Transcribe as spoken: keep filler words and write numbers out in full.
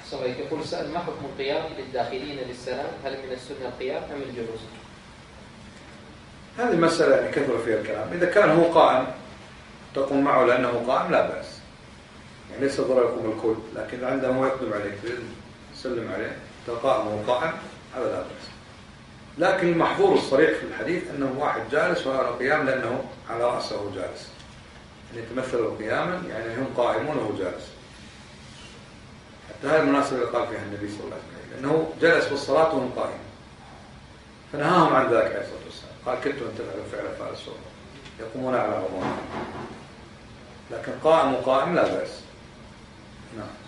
صحيح. يقول سأل: ما حكم القيام للداخلين للسلام؟ هل من السنة القيام أم الجلوس؟ هذه مسألة يعني كثر فيها الكلام. إذا كان هو قائم تقوم معه لأنه قائم لا بأس، يعني ليس ضرر يقوم الكل، لكن عندما يقدم عليك تسلم عليه تقائم وقائم هذا لا بأس. لكن المحظور الصريح في الحديث أنه واحد جالس وهذا قيام لأنه على رأسه جالس، يعني يتمثل قياما يعني هم قائمون وهو جالس. حتى هذه المناسبة اللي قال فيها النبي صلى الله عليه وسلم أنه جلس في الصلاة وهم قائم، فنهاهم عن ذلك عليه الصلاة والسلام. قال: كنت أن تفعلوا فعل فعل السوء يقومون على رمضان، لكن قائم وقائم لا بأس. نعم.